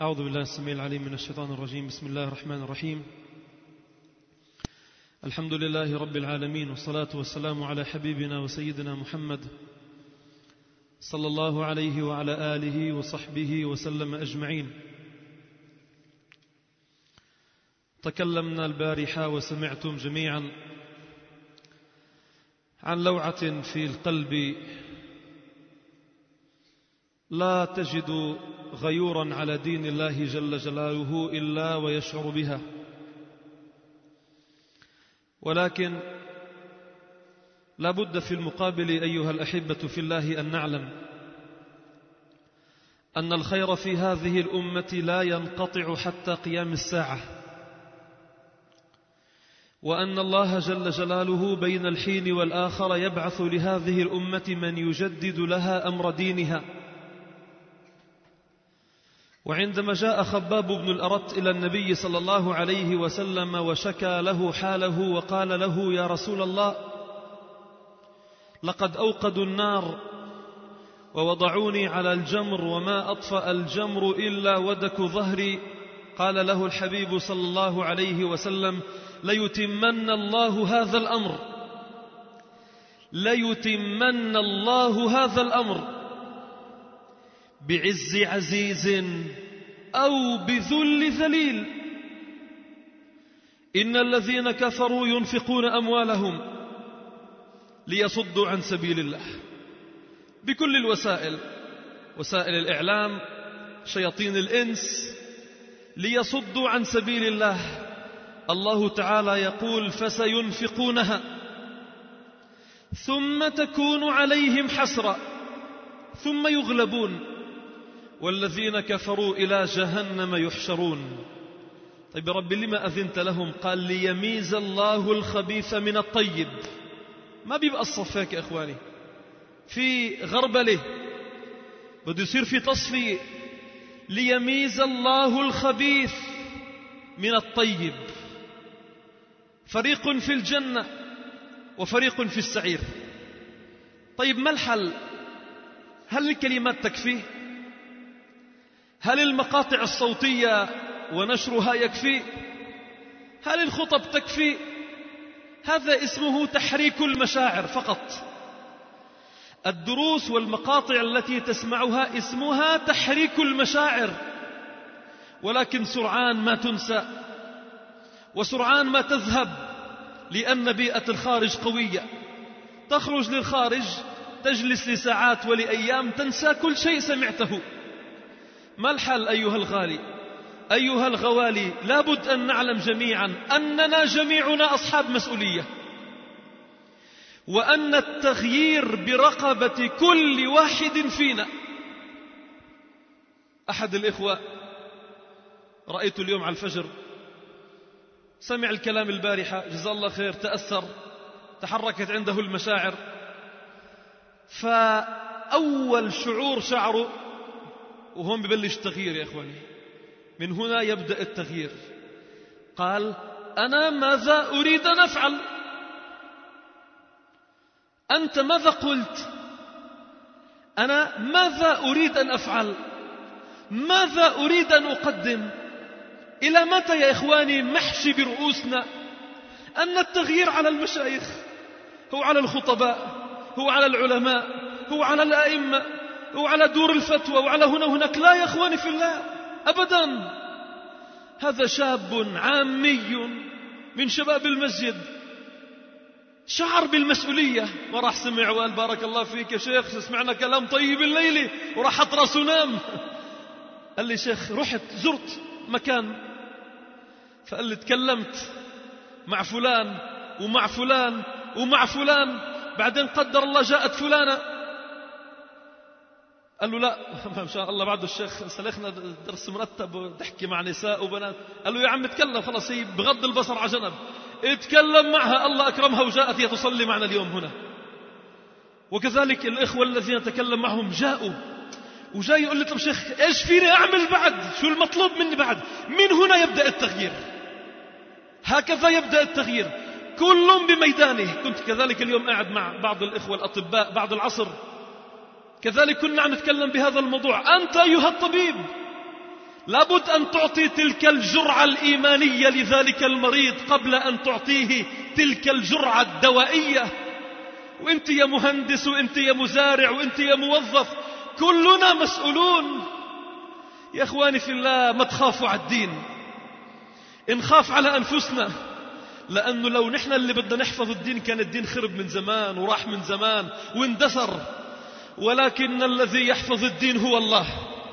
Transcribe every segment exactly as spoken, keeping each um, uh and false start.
أعوذ بالله السميع العليم من الشيطان الرجيم. بسم الله الرحمن الرحيم. الحمد لله رب العالمين، والصلاة والسلام على حبيبنا وسيدنا محمد صلى الله عليه وعلى آله وصحبه وسلم أجمعين. تكلمنا البارحة وسمعتم جميعا عن لوعة في القلب لا تجد غيورا على دين الله جل جلاله إلا ويشعر بها، ولكن لا بد في المقابل أيها الأحبة في الله أن نعلم أن الخير في هذه الأمة لا ينقطع حتى قيام الساعة، وأن الله جل جلاله بين الحين والآخر يبعث لهذه الأمة من يجدد لها أمر دينها. وعندما جاء خباب بن الأرت إلى النبي صلى الله عليه وسلم وشكى له حاله وقال له: يا رسول الله، لقد أوقدوا النار ووضعوني على الجمر وما أطفأ الجمر إلا ودك ظهري. قال له الحبيب صلى الله عليه وسلم: ليتمن الله هذا الأمر، ليتمن الله هذا الأمر بعز عزيز أو بذل ذليل. إن الذين كفروا ينفقون أموالهم ليصدوا عن سبيل الله بكل الوسائل، وسائل الإعلام، شياطين الإنس، ليصدوا عن سبيل الله. الله تعالى يقول: فسينفقونها ثم تكون عليهم حسرة ثم يغلبون والذين كفروا إلى جهنم يحشرون. طيب رب لما أذنت لهم؟ قال: ليميز الله الخبيث من الطيب. ما بيبقى الصفاك يا إخواني في غربله، بده يصير في تصفية. ليميز الله الخبيث من الطيب، فريق في الجنة وفريق في السعير. طيب ما الحل؟ هل الكلمات تكفي؟ هل المقاطع الصوتية ونشرها يكفي؟ هل الخطب تكفي؟ هذا اسمه تحريك المشاعر فقط. الدروس والمقاطع التي تسمعها اسمها تحريك المشاعر، ولكن سرعان ما تنسى وسرعان ما تذهب، لأن بيئة الخارج قوية. تخرج للخارج، تجلس لساعات ولأيام، تنسى كل شيء سمعته. ما الحل أيها الغالي، أيها الغوالي؟ لابد أن نعلم جميعا أننا جميعنا أصحاب مسؤولية، وأن التغيير برقبة كل واحد فينا. أحد الإخوة رأيت اليوم على الفجر سمع الكلام البارحة، جزاه الله خير، تأثر، تحركت عنده المشاعر، فأول شعور شعره، وهون ببلش التغيير يا إخواني، من هنا يبدأ التغيير. قال: أنا ماذا أريد أن أفعل؟ أنت ماذا قلت؟ أنا ماذا أريد أن أفعل؟ ماذا أريد أن أقدم؟ إلى متى يا إخواني محشي برؤوسنا أن التغيير على المشايخ، هو على الخطباء، هو على العلماء، هو على الأئمة، هو على دور الفتوى، وعلى هنا وهناك؟ لا يا إخواني في الله، أبدا. هذا شاب عامي من شباب المسجد شعر بالمسؤولية، وراح سمع وقال: بارك الله فيك يا شيخ، سمعنا كلام طيب الليلة، وراح حط راسه نام. قال لي: شيخ، رحت زرت مكان، فقال لي: تكلمت مع فلان ومع فلان ومع فلان، بعدين قدر الله جاءت فلانة. قال له: لا ما شاء الله، بعده الشيخ سلخنا درس مرتب وتحكي مع نساء وبنات. قال له: يا عم اتكلم، خلاص هي بغض البصر على جنب، اتكلم معها، الله أكرمها وجاءت هي تصلي معنا اليوم هنا. وكذلك الإخوة الذين تكلم معهم جاءوا، وجاي يقول لي: طب شيخ ايش فيني أعمل بعد؟ شو المطلوب مني بعد؟ من هنا يبدأ التغيير، هكذا يبدأ التغيير، كل بميدانه. كنت كذلك اليوم قاعد مع بعض الإخوة الأطباء بعد العصر، كذلك كنا عم نتكلم بهذا الموضوع. أنت أيها الطبيب لابد أن تعطي تلك الجرعة الإيمانية لذلك المريض قبل أن تعطيه تلك الجرعة الدوائية. وانت يا مهندس وانت يا مزارع وانت يا موظف، كلنا مسؤولون. يا إخواني في الله، ما تخافوا على الدين، نخاف على أنفسنا، لأنه لو نحن اللي بدنا نحفظ الدين كان الدين خرب من زمان وراح من زمان واندثر. ولكن الذي يحفظ الدين هو الله.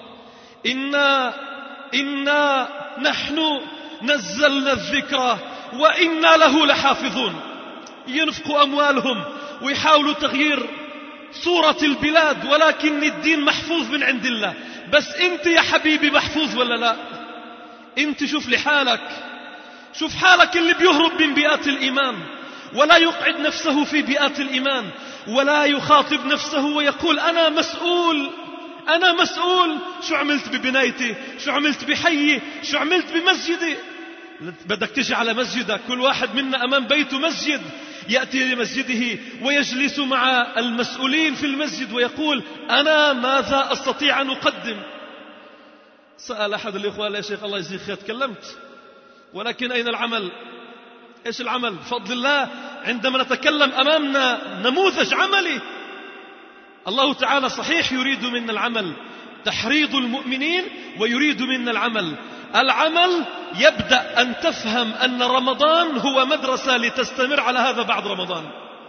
إنا إنا نحن نزلنا الذكر وإنا له لحافظون. ينفقوا أموالهم ويحاولوا تغيير صورة البلاد، ولكن الدين محفوظ من عند الله. بس انت يا حبيبي محفوظ ولا لا؟ انت شوف لحالك، شوف حالك اللي بيهرب من بيئات الإيمان ولا يقعد نفسه في بيئات الإيمان، ولا يخاطب نفسه ويقول أنا مسؤول، أنا مسؤول. شو عملت ببنايتي؟ شو عملت بحيي؟ شو عملت بمسجدي؟ بدك تجي على مسجدك. كل واحد منا أمام بيته مسجد، يأتي لمسجده ويجلس مع المسؤولين في المسجد ويقول أنا ماذا أستطيع أن أقدم؟ سأل أحد الإخوة يا شيخ الله يجزيك خير، تكلمت، ولكن أين العمل؟ إيش العمل؟ بفضل الله عندما نتكلم أمامنا نموذج عملي. الله تعالى صحيح يريد منا العمل، تحريض المؤمنين، ويريد منا العمل. العمل يبدأ أن تفهم أن رمضان هو مدرسة لتستمر على هذا بعد رمضان،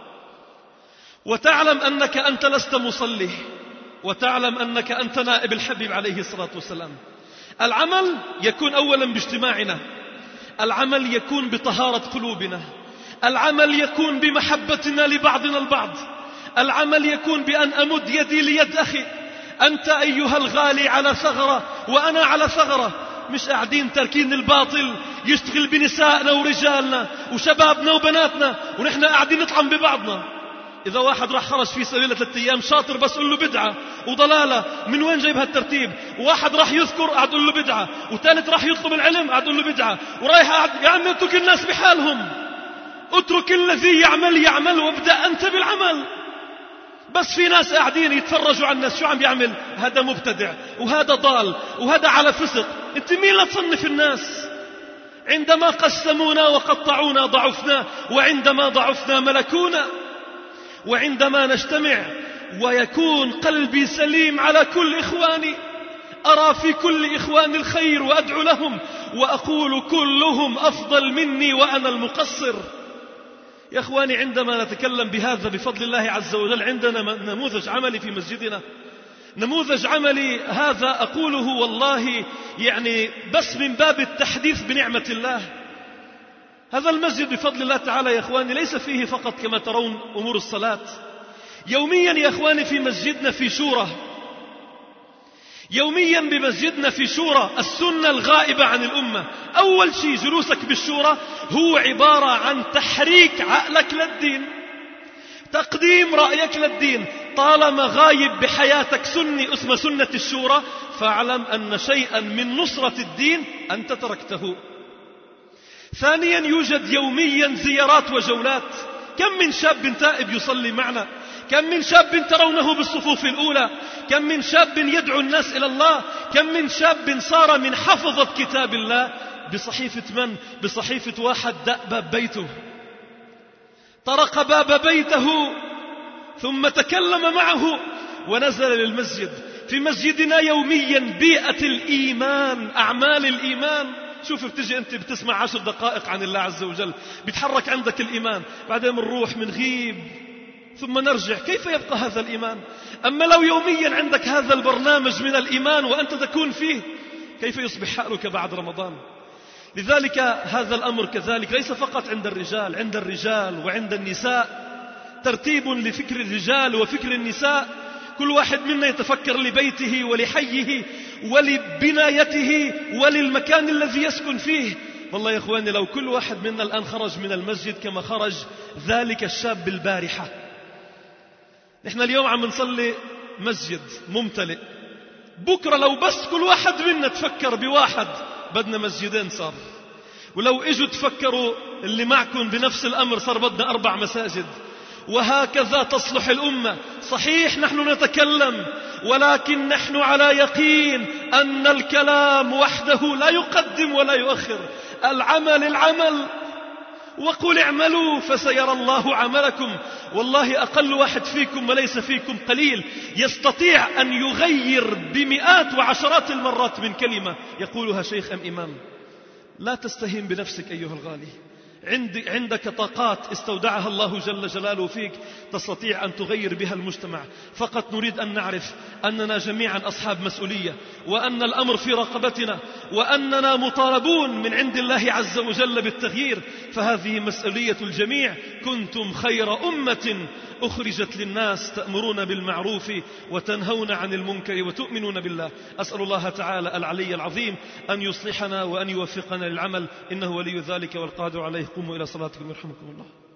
وتعلم أنك أنت لست مصلي، وتعلم أنك أنت نائب الحبيب عليه الصلاة والسلام. العمل يكون أولا باجتماعنا، العمل يكون بطهارة قلوبنا، العمل يكون بمحبتنا لبعضنا البعض، العمل يكون بأن أمد يدي ليد أخي، أنت أيها الغالي على ثغرة وأنا على ثغرة، مش قاعدين تركين الباطل يشتغل بنسائنا ورجالنا وشبابنا وبناتنا ونحن قاعدين نطعم ببعضنا. إذا واحد راح خرج في سبيل ثلاثة أيام شاطر بس قل له بدعة وضلالة، من وين جايب هالترتيب؟ وواحد راح يذكر قاعد قل له بدعة، وثالث راح يطلب العلم قاعد قل له بدعة، ورايح قاعد. يا عم اترك الناس بحالهم، اترك الذي يعمل يعمل وابدأ أنت بالعمل. بس في ناس قاعدين يتفرجوا على الناس شو عم بيعمل، هذا مبتدع وهذا ضال وهذا على فسق. انت مين لا تصنف الناس؟ عندما قسمونا وقطعونا ضعفنا، وعندما ضعفنا ملكونا. وعندما نجتمع ويكون قلبي سليم على كل إخواني، أرى في كل إخواني الخير وأدعو لهم وأقول كلهم أفضل مني وأنا المقصر. يا أخواني، عندما نتكلم بهذا بفضل الله عز وجل عندنا نموذج عملي في مسجدنا، نموذج عملي هذا أقوله والله يعني بس من باب التحديث بنعمة الله. هذا المسجد بفضل الله تعالى يا أخواني ليس فيه فقط كما ترون أمور الصلاة. يوميا يا أخواني في مسجدنا في شورى، يوميا بمسجدنا في شورى السنة الغائبة عن الأمة. أول شيء جلوسك بالشورى هو عبارة عن تحريك عقلك للدين، تقديم رأيك للدين. طالما غايب بحياتك سني اسمه سنة الشورى، فاعلم أن شيئا من نصرة الدين أنت تركته. ثانيا، يوجد يوميا زيارات وجولات. كم من شاب تائب يصلي معنا، كم من شاب ترونه بالصفوف الأولى، كم من شاب يدعو الناس إلى الله، كم من شاب صار من حفظة كتاب الله بصحيفة من؟ بصحيفة واحد دق باب بيته، طرق باب بيته ثم تكلم معه ونزل للمسجد. في مسجدنا يوميا بيئة الإيمان، أعمال الإيمان. شوف بتجي أنت بتسمع عشر دقائق عن الله عز وجل، بيتحرك عندك الإيمان، بعدين منروح منغيب ثم نرجع. كيف يبقى هذا الإيمان؟ أما لو يوميا عندك هذا البرنامج من الإيمان وأنت تكون فيه، كيف يصبح حالك بعد رمضان؟ لذلك هذا الأمر كذلك ليس فقط عند الرجال، عند الرجال وعند النساء ترتيب لفكر الرجال وفكر النساء. كل واحد منا يتفكر لبيته ولحيه ولبنايته وللمكان الذي يسكن فيه. والله يا إخواني لو كل واحد منا الآن خرج من المسجد كما خرج ذلك الشاب البارحة. نحن اليوم عم نصلي مسجد ممتلئ، بكرة لو بس كل واحد منا تفكر بواحد بدنا مسجدين صار، ولو اجوا تفكروا اللي معكم بنفس الأمر صار بدنا أربع مساجد، وهكذا تصلح الأمة. صحيح نحن نتكلم، ولكن نحن على يقين أن الكلام وحده لا يقدم ولا يؤخر. العمل العمل، وقل اعملوا فسيرى الله عملكم. والله أقل واحد فيكم وليس فيكم قليل يستطيع أن يغير بمئات وعشرات المرات من كلمة يقولها شيخ أم إمام. لا تستهين بنفسك أيها الغالي، عندك طاقات استودعها الله جل جلاله فيك تستطيع أن تغير بها المجتمع. فقط نريد أن نعرف أننا جميعا أصحاب مسؤولية، وأن الأمر في رقبتنا، وأننا مطالبون من عند الله عز وجل بالتغيير. فهذه مسؤولية الجميع. كنتم خير أمة أخرجت للناس تأمرون بالمعروف وتنهون عن المنكر وتؤمنون بالله. أسأل الله تعالى العلي العظيم أن يصلحنا وأن يوفقنا للعمل، إنه ولي ذلك والقادر عليه. قوموا إلى صلاتكم يرحمكم الله.